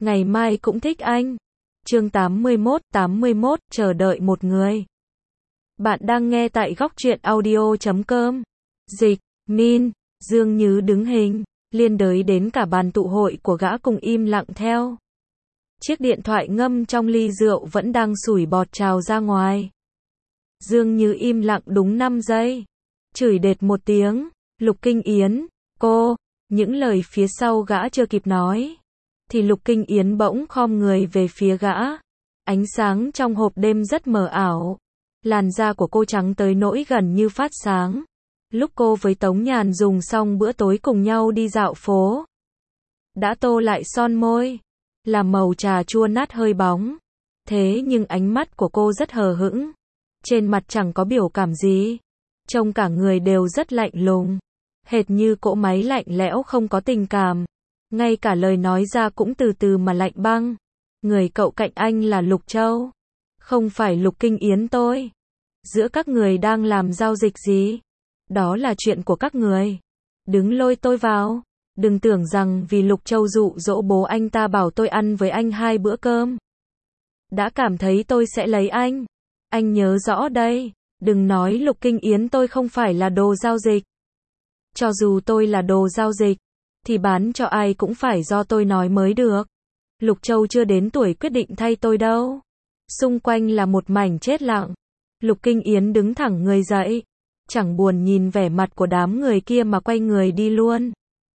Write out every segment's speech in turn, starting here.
ngày mai cũng thích anh. Chương 81, chờ đợi một người. Bạn đang nghe tại góc truyện audio.com. Dịch, Min, Dương Nhứ đứng hình, liên đới đến cả bàn tụ hội của gã cùng im lặng theo. Chiếc điện thoại ngâm trong ly rượu vẫn đang sủi bọt trào ra ngoài. Dương Nhứ im lặng đúng 5 giây. Chửi đệt một tiếng, Lục Kinh Yến, cô, những lời phía sau gã chưa kịp nói. Thì Lục Kinh Yến bỗng khom người về phía gã. Ánh sáng trong hộp đêm rất mờ ảo. Làn da của cô trắng tới nỗi gần như phát sáng. Lúc cô với Tống Nhàn dùng xong bữa tối cùng nhau đi dạo phố. Đã tô lại son môi. Là màu trà chua nát hơi bóng. Thế nhưng ánh mắt của cô rất hờ hững. Trên mặt chẳng có biểu cảm gì. Trông cả người đều rất lạnh lùng. Hệt như cỗ máy lạnh lẽo không có tình cảm. Ngay cả lời nói ra cũng từ từ mà lạnh băng. Người cậu cạnh anh là Lục Châu. Không phải Lục Kinh Yến tôi. Giữa các người đang làm giao dịch gì? Đó là chuyện của các người. Đừng lôi tôi vào. Đừng tưởng rằng vì Lục Châu dụ dỗ bố anh ta bảo tôi ăn với anh 2 bữa cơm. Đã cảm thấy tôi sẽ lấy anh. Anh nhớ rõ đây. Đừng nói Lục Kinh Yến tôi không phải là đồ giao dịch. Cho dù tôi là đồ giao dịch, thì bán cho ai cũng phải do tôi nói mới được. Lục Châu chưa đến tuổi quyết định thay tôi đâu. Xung quanh là một mảnh chết lặng. Lục Kinh Yến đứng thẳng người dậy. Chẳng buồn nhìn vẻ mặt của đám người kia mà quay người đi luôn.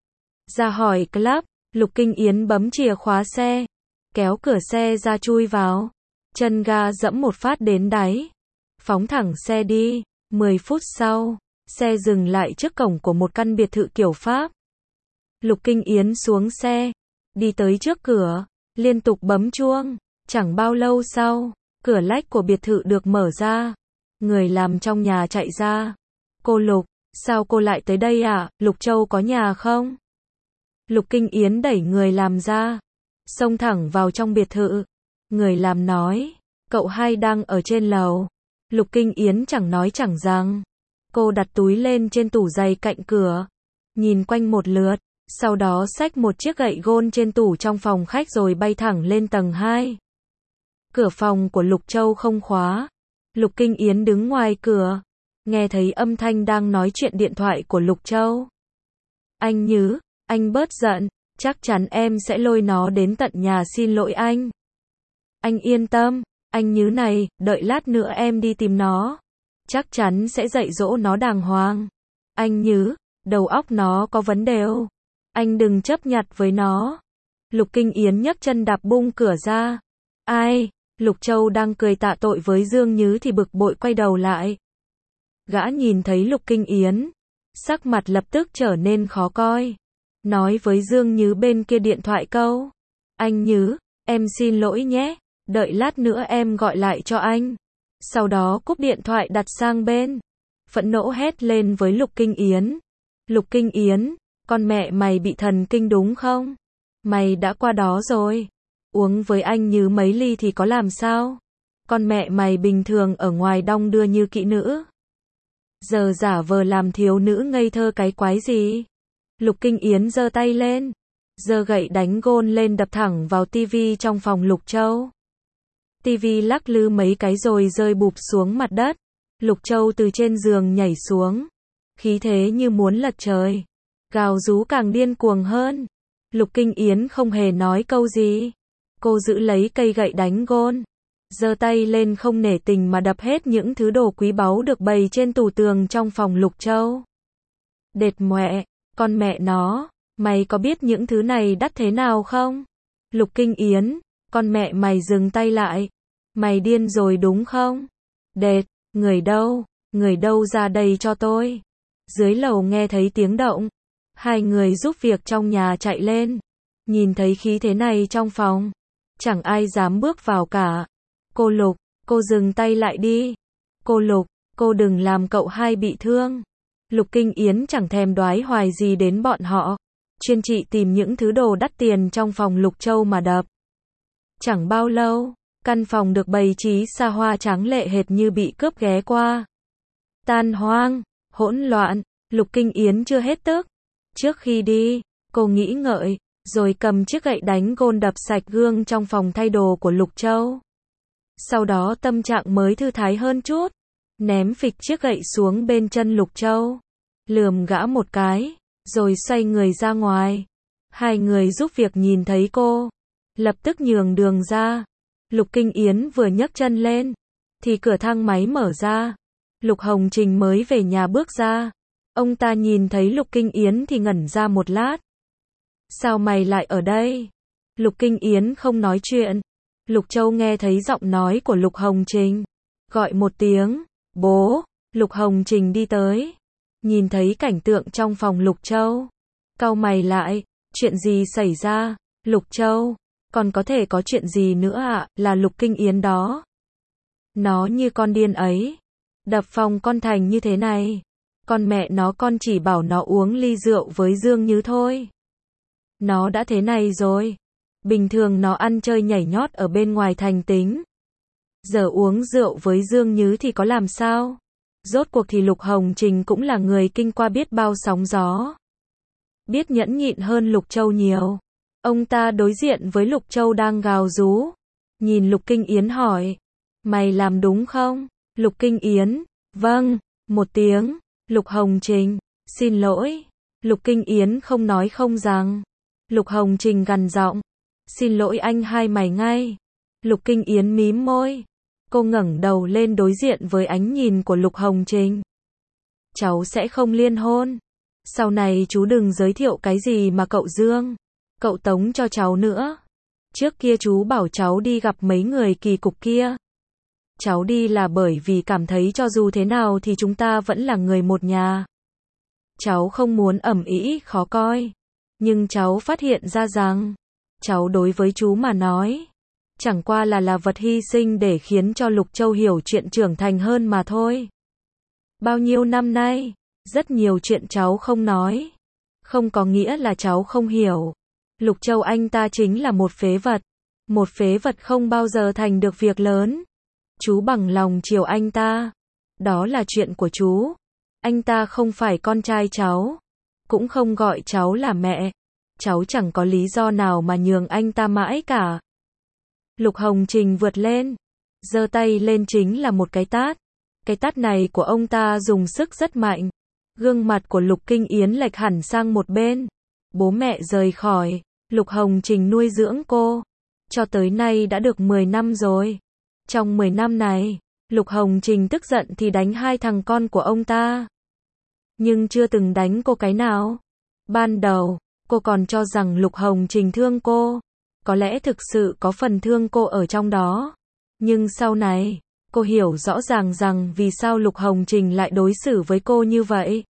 Ra hỏi club, Lục Kinh Yến bấm chìa khóa xe. Kéo cửa xe ra chui vào. Chân ga dẫm một phát đến đáy. Phóng thẳng xe đi. 10 phút sau, xe dừng lại trước cổng của một căn biệt thự kiểu Pháp. Lục Kinh Yến xuống xe. Đi tới trước cửa. Liên tục bấm chuông. Chẳng bao lâu sau, cửa lách của biệt thự được mở ra. Người làm trong nhà chạy ra. Cô Lục, sao cô lại tới đây ạ? Lục Châu có nhà không? Lục Kinh Yến đẩy người làm ra. Xông thẳng vào trong biệt thự. Người làm nói, cậu hai đang ở trên lầu. Lục Kinh Yến chẳng nói chẳng rằng. Cô đặt túi lên trên tủ giày cạnh cửa. Nhìn quanh một lượt. Sau đó xách một chiếc gậy gôn trên tủ trong phòng khách rồi bay thẳng lên tầng 2. Cửa phòng của Lục Châu không khóa. Lục Kinh Yến đứng ngoài cửa. Nghe thấy âm thanh đang nói chuyện điện thoại của Lục Châu. Anh Nhứ, anh bớt giận. Chắc chắn em sẽ lôi nó đến tận nhà xin lỗi anh. Anh yên tâm, anh Nhứ này, đợi lát nữa em đi tìm nó. Chắc chắn sẽ dạy dỗ nó đàng hoàng. Anh Nhứ, đầu óc nó có vấn đề. Anh đừng chấp nhặt với nó. Lục Kinh Yến nhấc chân đạp bung cửa ra. Ai? Lục Châu đang cười tạ tội với Dương Nhứ thì bực bội quay đầu lại. Gã nhìn thấy Lục Kinh Yến. Sắc mặt lập tức trở nên khó coi. Nói với Dương Nhứ bên kia điện thoại câu. Anh Nhứ, em xin lỗi nhé. Đợi lát nữa em gọi lại cho anh. Sau đó cúp điện thoại đặt sang bên. Phẫn nộ hét lên với Lục Kinh Yến. Lục Kinh Yến, con mẹ mày bị thần kinh đúng không? Mày đã qua đó rồi. Uống với anh Nhứ mấy ly thì có làm sao? Con mẹ mày bình thường ở ngoài đong đưa như kỹ nữ. Giờ giả vờ làm thiếu nữ ngây thơ cái quái gì? Lục Kinh Yến giơ tay lên. Giơ gậy đánh gôn lên đập thẳng vào tivi trong phòng Lục Châu. Tivi lắc lư mấy cái rồi rơi bụp xuống mặt đất. Lục Châu từ trên giường nhảy xuống. Khí thế như muốn lật trời. Gào rú càng điên cuồng hơn. Lục Kinh Yến không hề nói câu gì. Cô giữ lấy cây gậy đánh gôn. Giơ tay lên không nể tình mà đập hết những thứ đồ quý báu được bày trên tủ tường trong phòng Lục Châu. Đệt mẹ, con mẹ nó, mày có biết những thứ này đắt thế nào không? Lục Kinh Yến, con mẹ mày dừng tay lại. Mày điên rồi đúng không? Đệt, người đâu ra đây cho tôi. Dưới lầu nghe thấy tiếng động. 2 người giúp việc trong nhà chạy lên. Nhìn thấy khí thế này trong phòng. Chẳng ai dám bước vào cả. Cô Lục, cô dừng tay lại đi. Cô Lục, cô đừng làm cậu hai bị thương. Lục Kinh Yến chẳng thèm đoái hoài gì đến bọn họ. Chuyên trị tìm những thứ đồ đắt tiền trong phòng Lục Châu mà đập. Chẳng bao lâu, căn phòng được bày trí xa hoa tráng lệ hệt như bị cướp ghé qua. Tan hoang, hỗn loạn, Lục Kinh Yến chưa hết tức. Trước khi đi, cô nghĩ ngợi, rồi cầm chiếc gậy đánh gôn đập sạch gương trong phòng thay đồ của Lục Châu. Sau đó tâm trạng mới thư thái hơn chút, ném phịch chiếc gậy xuống bên chân Lục Châu, lườm gã một cái, rồi xoay người ra ngoài. Hai người giúp việc nhìn thấy cô, lập tức nhường đường ra. Lục Kinh Yến vừa nhấc chân lên, thì cửa thang máy mở ra. Lục Hồng Trình mới về nhà bước ra. Ông ta nhìn thấy Lục Kinh Yến thì ngẩn ra một lát. Sao mày lại ở đây? Lục Kinh Yến không nói chuyện. Lục Châu nghe thấy giọng nói của Lục Hồng Trình, gọi một tiếng, bố. Lục Hồng Trình đi tới, nhìn thấy cảnh tượng trong phòng Lục Châu, cau mày lại, chuyện gì xảy ra? Lục Châu, còn có thể có chuyện gì nữa ạ, là Lục Kinh Yến đó. Nó như con điên ấy, đập phòng con thành như thế này. Con mẹ nó, con chỉ bảo nó uống ly rượu với Dương Như thôi. Nó đã thế này rồi. Bình thường nó ăn chơi nhảy nhót ở bên ngoài thành tính. Giờ uống rượu với Dương Như thì có làm sao? Rốt cuộc thì Lục Hồng Trình cũng là người kinh qua biết bao sóng gió. Biết nhẫn nhịn hơn Lục Châu nhiều. Ông ta đối diện với Lục Châu đang gào rú. Nhìn Lục Kinh Yến hỏi, mày làm đúng không? Lục Kinh Yến, vâng, một tiếng. Lục Hồng Trình, xin lỗi. Lục Kinh Yến không nói không rằng. Lục Hồng Trình gằn giọng, xin lỗi anh hai mày ngay. Lục Kinh Yến mím môi. Cô ngẩng đầu lên đối diện với ánh nhìn của Lục Hồng Trình. Cháu sẽ không liên hôn. Sau này chú đừng giới thiệu cái gì mà cậu Dương, cậu Tống cho cháu nữa. Trước kia chú bảo cháu đi gặp mấy người kỳ cục kia. Cháu đi là bởi vì cảm thấy cho dù thế nào thì chúng ta vẫn là người một nhà. Cháu không muốn ầm ĩ khó coi. Nhưng cháu phát hiện ra rằng, cháu đối với chú mà nói, chẳng qua là vật hy sinh để khiến cho Lục Châu hiểu chuyện trưởng thành hơn mà thôi. Bao nhiêu năm nay, rất nhiều chuyện cháu không nói. Không có nghĩa là cháu không hiểu. Lục Châu anh ta chính là một phế vật. Một phế vật không bao giờ thành được việc lớn. Chú bằng lòng chiều anh ta. Đó là chuyện của chú. Anh ta không phải con trai cháu. Cũng không gọi cháu là mẹ. Cháu chẳng có lý do nào mà nhường anh ta mãi cả. Lục Hồng Trình vượt lên, giơ tay lên chính là một cái tát. Cái tát này của ông ta dùng sức rất mạnh. Gương mặt của Lục Kinh Yến lệch hẳn sang một bên. Bố mẹ rời khỏi, Lục Hồng Trình nuôi dưỡng cô. Cho tới nay đã được 10 năm rồi. Trong 10 năm này, Lục Hồng Trình tức giận thì đánh hai thằng con của ông ta. Nhưng chưa từng đánh cô cái nào. Ban đầu, cô còn cho rằng Lục Hồng Trình thương cô. Có lẽ thực sự có phần thương cô ở trong đó. Nhưng sau này, cô hiểu rõ ràng rằng vì sao Lục Hồng Trình lại đối xử với cô như vậy.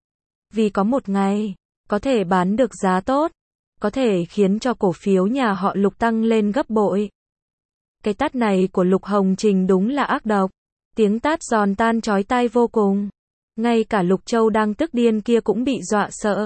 Vì có một ngày, có thể bán được giá tốt, có thể khiến cho cổ phiếu nhà họ Lục tăng lên gấp bội. Cái tát này của Lục Hồng Trình đúng là ác độc. Tiếng tát giòn tan chói tai vô cùng. Ngay cả Lục Châu đang tức điên kia cũng bị dọa sợ.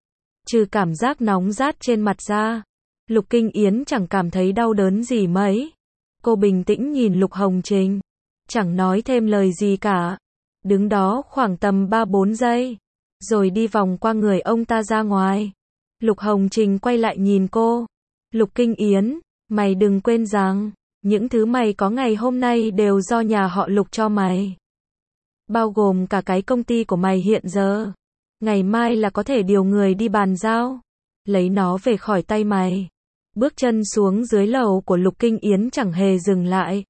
Trừ cảm giác nóng rát trên mặt ra, Lục Kinh Yến chẳng cảm thấy đau đớn gì mấy. Cô bình tĩnh nhìn Lục Hồng Trình, chẳng nói thêm lời gì cả. Đứng đó khoảng tầm 3-4 giây, rồi đi vòng qua người ông ta ra ngoài. Lục Hồng Trình quay lại nhìn cô. Lục Kinh Yến, mày đừng quên rằng, những thứ mày có ngày hôm nay đều do nhà họ Lục cho mày. Bao gồm cả cái công ty của mày hiện giờ. Ngày mai là có thể điều người đi bàn giao, lấy nó về khỏi tay mày. Bước chân xuống dưới lầu của Lục Kinh Yến chẳng hề dừng lại.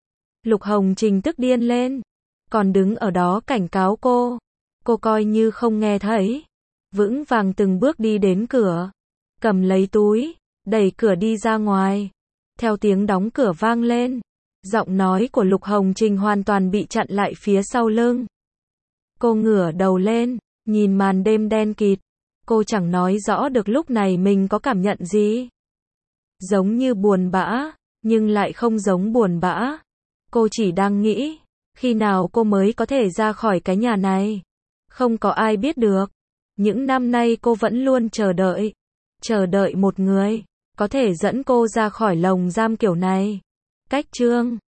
Lục Hồng Trình tức điên lên, còn đứng ở đó cảnh cáo cô. Cô coi như không nghe thấy. Vững vàng từng bước đi đến cửa, cầm lấy túi, đẩy cửa đi ra ngoài. Theo tiếng đóng cửa vang lên, giọng nói của Lục Hồng Trình hoàn toàn bị chặn lại phía sau lưng. Cô ngửa đầu lên, nhìn màn đêm đen kịt. Cô chẳng nói rõ được lúc này mình có cảm nhận gì. Giống như buồn bã, nhưng lại không giống buồn bã. Cô chỉ đang nghĩ, khi nào cô mới có thể ra khỏi cái nhà này. Không có ai biết được. Những năm nay cô vẫn luôn chờ đợi một người, có thể dẫn cô ra khỏi lồng giam kiểu này. Cách chương